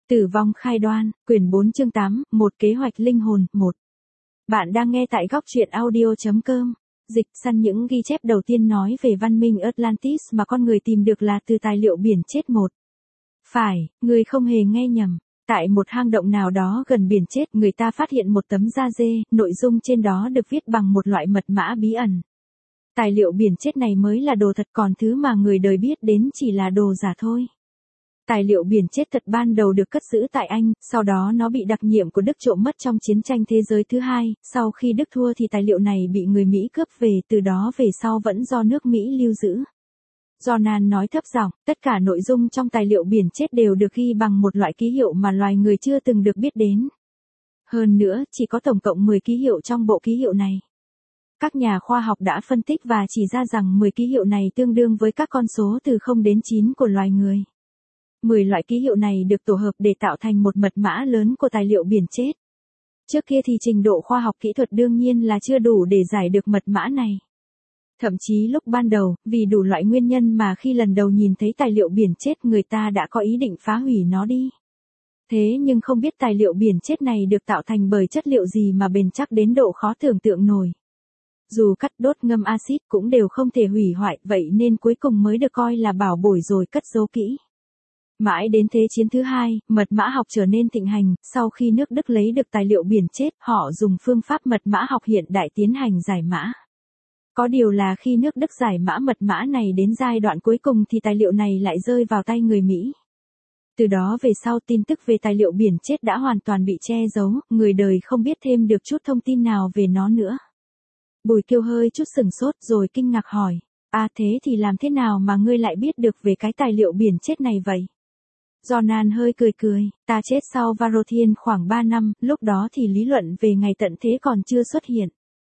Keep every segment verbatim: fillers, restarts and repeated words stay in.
Tử vong khai đoan, quyển bốn chương tám, một kế hoạch linh hồn, một. Bạn đang nghe tại góc truyện audio chấm com. Dịch săn những ghi chép đầu tiên nói về văn minh Atlantis mà con người tìm được là từ tài liệu biển chết một. Phải, người không hề nghe nhầm. Tại một hang động nào đó gần biển chết, người ta phát hiện một tấm da dê, nội dung trên đó được viết bằng một loại mật mã bí ẩn. Tài liệu biển chết này mới là đồ thật, còn thứ mà người đời biết đến chỉ là đồ giả thôi. Tài liệu biển chết thật ban đầu được cất giữ tại Anh, sau đó nó bị đặc nhiệm của Đức trộm mất trong chiến tranh thế giới thứ hai, sau khi Đức thua thì tài liệu này bị người Mỹ cướp về, từ đó về sau vẫn do nước Mỹ lưu giữ. Jonan nói thấp giọng, tất cả nội dung trong tài liệu biển chết đều được ghi bằng một loại ký hiệu mà loài người chưa từng được biết đến. Hơn nữa, chỉ có tổng cộng mười ký hiệu trong bộ ký hiệu này. Các nhà khoa học đã phân tích và chỉ ra rằng mười ký hiệu này tương đương với các con số từ không đến chín của loài người. mười loại ký hiệu này được tổ hợp để tạo thành một mật mã lớn của tài liệu biển chết. Trước kia thì trình độ khoa học kỹ thuật đương nhiên là chưa đủ để giải được mật mã này. Thậm chí lúc ban đầu, vì đủ loại nguyên nhân mà khi lần đầu nhìn thấy tài liệu biển chết người ta đã có ý định phá hủy nó đi. Thế nhưng không biết tài liệu biển chết này được tạo thành bởi chất liệu gì mà bền chắc đến độ khó tưởng tượng nổi. Dù cắt đốt ngâm axit cũng đều không thể hủy hoại, vậy nên cuối cùng mới được coi là bảo bối rồi cất giấu kỹ. Mãi đến Thế chiến thứ hai, mật mã học trở nên thịnh hành, sau khi nước Đức lấy được tài liệu biển chết, họ dùng phương pháp mật mã học hiện đại tiến hành giải mã. Có điều là khi nước Đức giải mã mật mã này đến giai đoạn cuối cùng thì tài liệu này lại rơi vào tay người Mỹ. Từ đó về sau tin tức về tài liệu biển chết đã hoàn toàn bị che giấu, người đời không biết thêm được chút thông tin nào về nó nữa. Bùi Kiêu hơi chút sửng sốt rồi kinh ngạc hỏi, à thế thì làm thế nào mà ngươi lại biết được về cái tài liệu biển chết này vậy? Jonan hơi cười cười, ta chết sau Varothian khoảng ba năm, lúc đó thì lý luận về ngày tận thế còn chưa xuất hiện.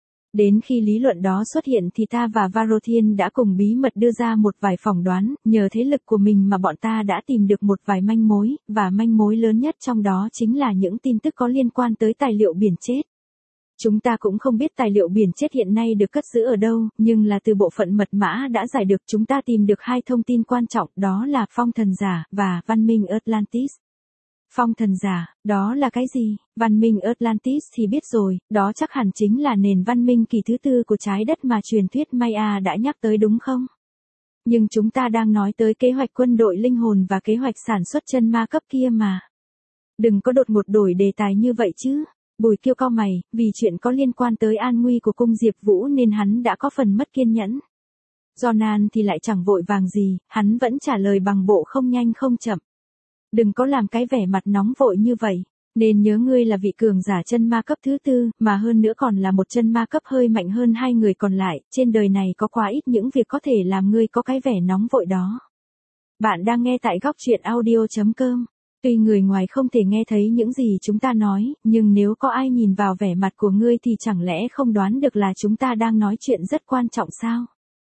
Đến khi lý luận đó xuất hiện thì ta và Varothian đã cùng bí mật đưa ra một vài phỏng đoán, nhờ thế lực của mình mà bọn ta đã tìm được một vài manh mối, và manh mối lớn nhất trong đó chính là những tin tức có liên quan tới tài liệu biển chết. Chúng ta cũng không biết tài liệu biển chết hiện nay được cất giữ ở đâu, nhưng là từ bộ phận mật mã đã giải được chúng ta tìm được hai thông tin quan trọng, đó là phong thần giả, và văn minh Atlantis. Phong thần giả, đó là cái gì? Văn minh Atlantis thì biết rồi, đó chắc hẳn chính là nền văn minh kỳ thứ tư của trái đất mà truyền thuyết Maya đã nhắc tới đúng không? Nhưng chúng ta đang nói tới kế hoạch quân đội linh hồn và kế hoạch sản xuất chân ma cấp kia mà. Đừng có đột ngột đổi đề tài như vậy chứ. Bùi Kiêu cau mày, vì chuyện có liên quan tới an nguy của cung Diệp Vũ nên hắn đã có phần mất kiên nhẫn. Jonan thì lại chẳng vội vàng gì, hắn vẫn trả lời bằng bộ không nhanh không chậm. Đừng có làm cái vẻ mặt nóng vội như vậy, nên nhớ ngươi là vị cường giả chân ma cấp thứ tư, mà hơn nữa còn là một chân ma cấp hơi mạnh hơn hai người còn lại, trên đời này có quá ít những việc có thể làm ngươi có cái vẻ nóng vội đó. Bạn đang nghe tại góc truyện audio chấm com. Tuy người ngoài không thể nghe thấy những gì chúng ta nói, nhưng nếu có ai nhìn vào vẻ mặt của ngươi thì chẳng lẽ không đoán được là chúng ta đang nói chuyện rất quan trọng sao?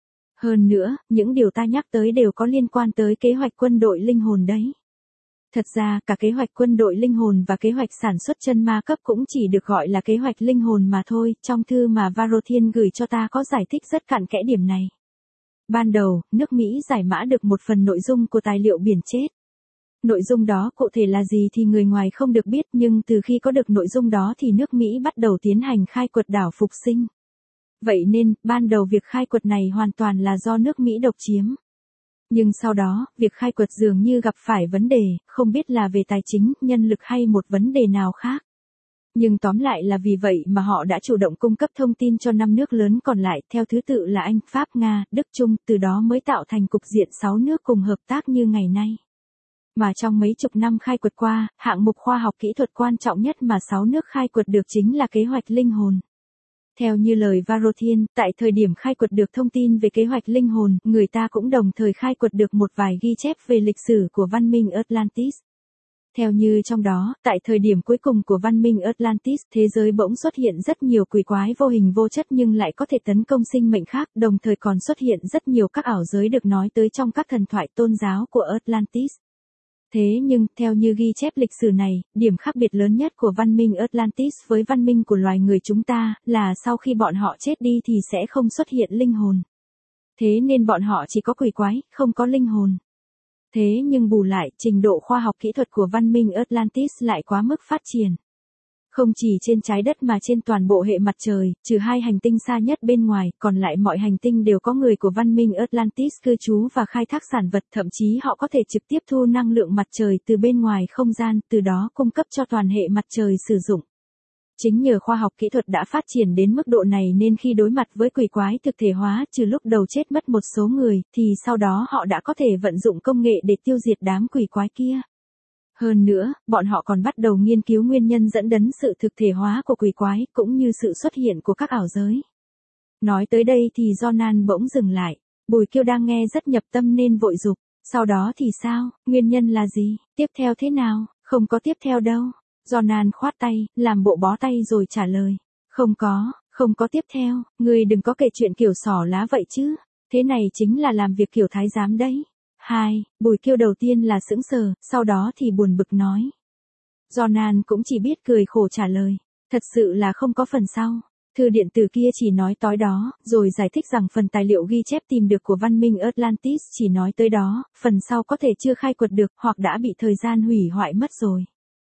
Hơn nữa, những điều ta nhắc tới đều có liên quan tới kế hoạch quân đội linh hồn đấy. Thật ra, cả kế hoạch quân đội linh hồn và kế hoạch sản xuất chân ma cấp cũng chỉ được gọi là kế hoạch linh hồn mà thôi, trong thư mà Varothian gửi cho ta có giải thích rất cặn kẽ điểm này. Ban đầu, nước Mỹ giải mã được một phần nội dung của tài liệu biển chết. Nội dung đó cụ thể là gì thì người ngoài không được biết, nhưng từ khi có được nội dung đó thì nước Mỹ bắt đầu tiến hành khai quật đảo Phục Sinh. Vậy nên, ban đầu việc khai quật này hoàn toàn là do nước Mỹ độc chiếm. Nhưng sau đó, việc khai quật dường như gặp phải vấn đề, không biết là về tài chính, nhân lực hay một vấn đề nào khác. Nhưng tóm lại là vì vậy mà họ đã chủ động cung cấp thông tin cho năm nước lớn còn lại, theo thứ tự là Anh, Pháp, Nga, Đức, Trung, từ đó mới tạo thành cục diện sáu nước cùng hợp tác như ngày nay. Mà trong mấy chục năm khai quật qua, hạng mục khoa học kỹ thuật quan trọng nhất mà sáu nước khai quật được chính là kế hoạch linh hồn. Theo như lời Varothian, tại thời điểm khai quật được thông tin về kế hoạch linh hồn, người ta cũng đồng thời khai quật được một vài ghi chép về lịch sử của văn minh Atlantis. Theo như trong đó, tại thời điểm cuối cùng của văn minh Atlantis, thế giới bỗng xuất hiện rất nhiều quỷ quái vô hình vô chất nhưng lại có thể tấn công sinh mệnh khác, đồng thời còn xuất hiện rất nhiều các ảo giới được nói tới trong các thần thoại tôn giáo của Atlantis. Thế nhưng, theo như ghi chép lịch sử này, điểm khác biệt lớn nhất của văn minh Atlantis với văn minh của loài người chúng ta, là sau khi bọn họ chết đi thì sẽ không xuất hiện linh hồn. Thế nên bọn họ chỉ có quỷ quái, không có linh hồn. Thế nhưng bù lại, trình độ khoa học kỹ thuật của văn minh Atlantis lại quá mức phát triển. Không chỉ trên trái đất mà trên toàn bộ hệ mặt trời, trừ hai hành tinh xa nhất bên ngoài, còn lại mọi hành tinh đều có người của văn minh Atlantis cư trú và khai thác sản vật, thậm chí họ có thể trực tiếp thu năng lượng mặt trời từ bên ngoài không gian, từ đó cung cấp cho toàn hệ mặt trời sử dụng. Chính nhờ khoa học kỹ thuật đã phát triển đến mức độ này nên khi đối mặt với quỷ quái thực thể hóa, trừ lúc đầu chết mất một số người, thì sau đó họ đã có thể vận dụng công nghệ để tiêu diệt đám quỷ quái kia. Hơn nữa, bọn họ còn bắt đầu nghiên cứu nguyên nhân dẫn đến sự thực thể hóa của quỷ quái, cũng như sự xuất hiện của các ảo giới. Nói tới đây thì Jonan bỗng dừng lại. Bùi Kiêu đang nghe rất nhập tâm nên vội dục. Sau đó thì sao, nguyên nhân là gì, tiếp theo thế nào, không có tiếp theo đâu. Jonan khoát tay, làm bộ bó tay rồi trả lời. Không có, không có tiếp theo, ngươi đừng có kể chuyện kiểu xỏ lá vậy chứ. Thế này chính là làm việc kiểu thái giám đấy. Hai, Bùi Kiêu đầu tiên là sững sờ, sau đó thì buồn bực nói. Jonan cũng chỉ biết cười khổ trả lời. Thật sự là không có phần sau. Thư điện tử kia chỉ nói tới đó, rồi giải thích rằng phần tài liệu ghi chép tìm được của văn minh Atlantis chỉ nói tới đó, phần sau có thể chưa khai quật được hoặc đã bị thời gian hủy hoại mất rồi.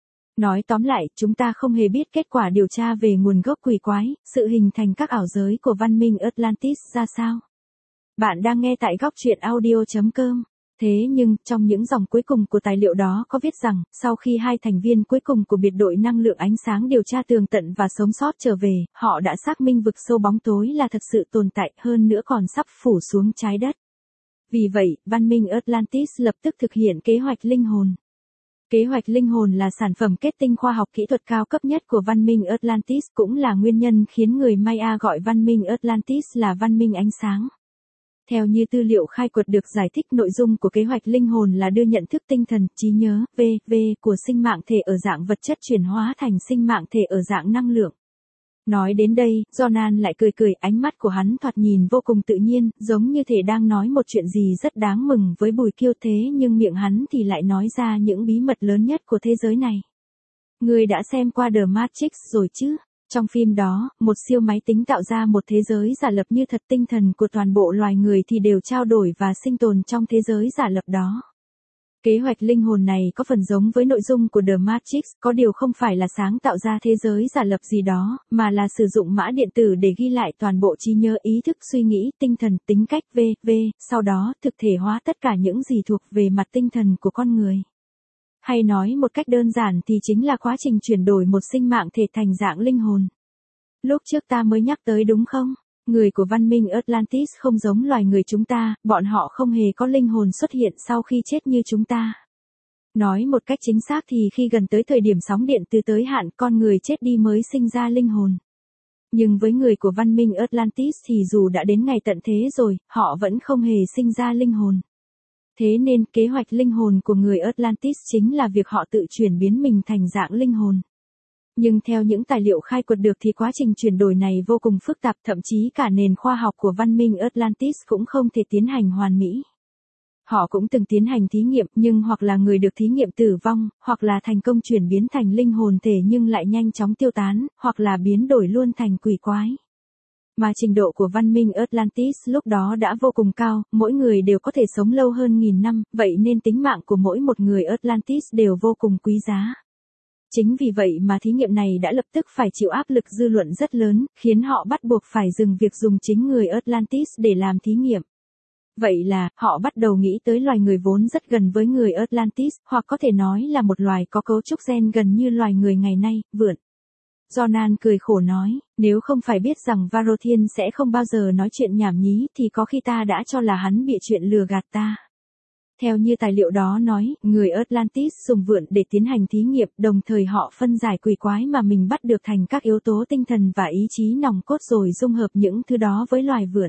Nói tóm lại, chúng ta không hề biết kết quả điều tra về nguồn gốc quỷ quái, sự hình thành các ảo giới của văn minh Atlantis ra sao. Bạn đang nghe tại góc truyện audio chấm com. Thế nhưng, trong những dòng cuối cùng của tài liệu đó có viết rằng, sau khi hai thành viên cuối cùng của biệt đội năng lượng ánh sáng điều tra tường tận và sống sót trở về, họ đã xác minh vực sâu bóng tối là thật sự tồn tại, hơn nữa còn sắp phủ xuống trái đất. Vì vậy, văn minh Atlantis lập tức thực hiện kế hoạch linh hồn. Kế hoạch linh hồn là sản phẩm kết tinh khoa học kỹ thuật cao cấp nhất của văn minh Atlantis, cũng là nguyên nhân khiến người Maya gọi văn minh Atlantis là văn minh ánh sáng. Theo như tư liệu khai quật được giải thích, nội dung của kế hoạch linh hồn là đưa nhận thức tinh thần, trí nhớ, vân vân của sinh mạng thể ở dạng vật chất chuyển hóa thành sinh mạng thể ở dạng năng lượng. Nói đến đây, Jonan lại cười cười, ánh mắt của hắn thoạt nhìn vô cùng tự nhiên, giống như thể đang nói một chuyện gì rất đáng mừng với Bùi Kiêu, thế nhưng miệng hắn thì lại nói ra những bí mật lớn nhất của thế giới này. Ngươi đã xem qua The Matrix rồi chứ? Trong phim đó, một siêu máy tính tạo ra một thế giới giả lập như thật, tinh thần của toàn bộ loài người thì đều trao đổi và sinh tồn trong thế giới giả lập đó. Kế hoạch linh hồn này có phần giống với nội dung của The Matrix, có điều không phải là sáng tạo ra thế giới giả lập gì đó, mà là sử dụng mã điện tử để ghi lại toàn bộ trí nhớ, ý thức, suy nghĩ, tinh thần, tính cách, vân vân, sau đó thực thể hóa tất cả những gì thuộc về mặt tinh thần của con người. Hay nói một cách đơn giản thì chính là quá trình chuyển đổi một sinh mạng thể thành dạng linh hồn. Lúc trước ta mới nhắc tới đúng không? Người của văn minh Atlantis không giống loài người chúng ta, bọn họ không hề có linh hồn xuất hiện sau khi chết như chúng ta. Nói một cách chính xác thì khi gần tới thời điểm sóng điện từ tới hạn, con người chết đi mới sinh ra linh hồn. Nhưng với người của văn minh Atlantis thì dù đã đến ngày tận thế rồi, họ vẫn không hề sinh ra linh hồn. Thế nên, kế hoạch linh hồn của người Atlantis chính là việc họ tự chuyển biến mình thành dạng linh hồn. Nhưng theo những tài liệu khai quật được thì quá trình chuyển đổi này vô cùng phức tạp, thậm chí cả nền khoa học của văn minh Atlantis cũng không thể tiến hành hoàn mỹ. Họ cũng từng tiến hành thí nghiệm, nhưng hoặc là người được thí nghiệm tử vong, hoặc là thành công chuyển biến thành linh hồn thể nhưng lại nhanh chóng tiêu tán, hoặc là biến đổi luôn thành quỷ quái. Mà trình độ của văn minh Atlantis lúc đó đã vô cùng cao, mỗi người đều có thể sống lâu hơn nghìn năm, vậy nên tính mạng của mỗi một người Atlantis đều vô cùng quý giá. Chính vì vậy mà thí nghiệm này đã lập tức phải chịu áp lực dư luận rất lớn, khiến họ bắt buộc phải dừng việc dùng chính người Atlantis để làm thí nghiệm. Vậy là, họ bắt đầu nghĩ tới loài người vốn rất gần với người Atlantis, hoặc có thể nói là một loài có cấu trúc gen gần như loài người ngày nay, vượn. Jonan cười khổ nói, nếu không phải biết rằng Varothian sẽ không bao giờ nói chuyện nhảm nhí thì có khi ta đã cho là hắn bịa chuyện lừa gạt ta. Theo như tài liệu đó nói, người Atlantis dùng vượn để tiến hành thí nghiệm, đồng thời họ phân giải quỷ quái mà mình bắt được thành các yếu tố tinh thần và ý chí nòng cốt rồi dung hợp những thứ đó với loài vượn.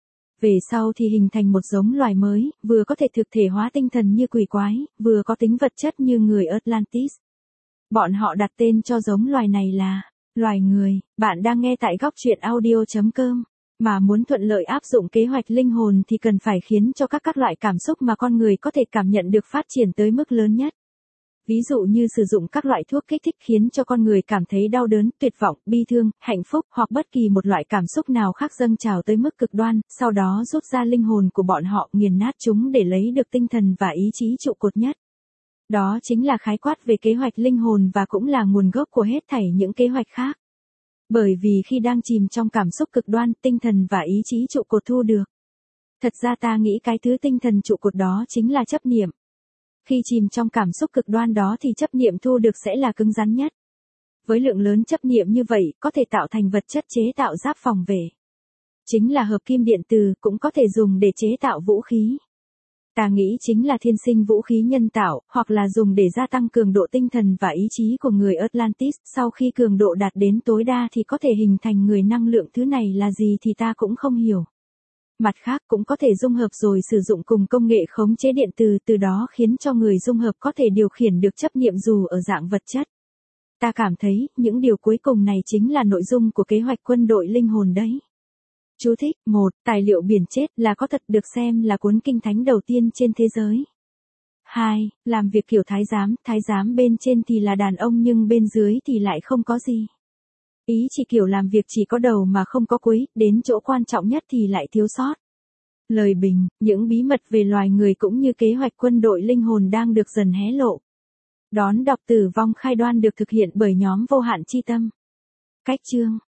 Về sau thì hình thành một giống loài mới, vừa có thể thực thể hóa tinh thần như quỷ quái, vừa có tính vật chất như người Atlantis. Bọn họ đặt tên cho giống loài này là loài người. Bạn đang nghe tại góc truyện audio chấm com. Mà muốn thuận lợi áp dụng kế hoạch linh hồn thì cần phải khiến cho các các loại cảm xúc mà con người có thể cảm nhận được phát triển tới mức lớn nhất. Ví dụ như sử dụng các loại thuốc kích thích khiến cho con người cảm thấy đau đớn, tuyệt vọng, bi thương, hạnh phúc hoặc bất kỳ một loại cảm xúc nào khác dâng trào tới mức cực đoan, sau đó rút ra linh hồn của bọn họ, nghiền nát chúng để lấy được tinh thần và ý chí trụ cột nhất. Đó chính là khái quát về kế hoạch linh hồn và cũng là nguồn gốc của hết thảy những kế hoạch khác. Bởi vì khi đang chìm trong cảm xúc cực đoan, tinh thần và ý chí trụ cột thu được. Thật ra ta nghĩ cái thứ tinh thần trụ cột đó chính là chấp niệm. Khi chìm trong cảm xúc cực đoan đó thì chấp niệm thu được sẽ là cứng rắn nhất. Với lượng lớn chấp niệm như vậy, có thể tạo thành vật chất chế tạo giáp phòng vệ. Chính là hợp kim điện từ, cũng có thể dùng để chế tạo vũ khí. Ta nghĩ chính là thiên sinh vũ khí nhân tạo, hoặc là dùng để gia tăng cường độ tinh thần và ý chí của người Atlantis. Sau khi cường độ đạt đến tối đa thì có thể hình thành người năng lượng, thứ này là gì thì ta cũng không hiểu. Mặt khác cũng có thể dung hợp rồi sử dụng cùng công nghệ khống chế điện từ, từ đó khiến cho người dung hợp có thể điều khiển được chấp niệm dù ở dạng vật chất. Ta cảm thấy, những điều cuối cùng này chính là nội dung của kế hoạch quân đội linh hồn đấy. Chú thích: một. Tài liệu biển chết là có thật, được xem là cuốn kinh thánh đầu tiên trên thế giới. hai. Làm việc kiểu thái giám, thái giám bên trên thì là đàn ông nhưng bên dưới thì lại không có gì. Ý chỉ kiểu làm việc chỉ có đầu mà không có cuối, đến chỗ quan trọng nhất thì lại thiếu sót. Lời bình, những bí mật về loài người cũng như kế hoạch quân đội linh hồn đang được dần hé lộ. Đón đọc Tử vong khai đoan được thực hiện bởi nhóm Vô hạn chi tâm. Cách chương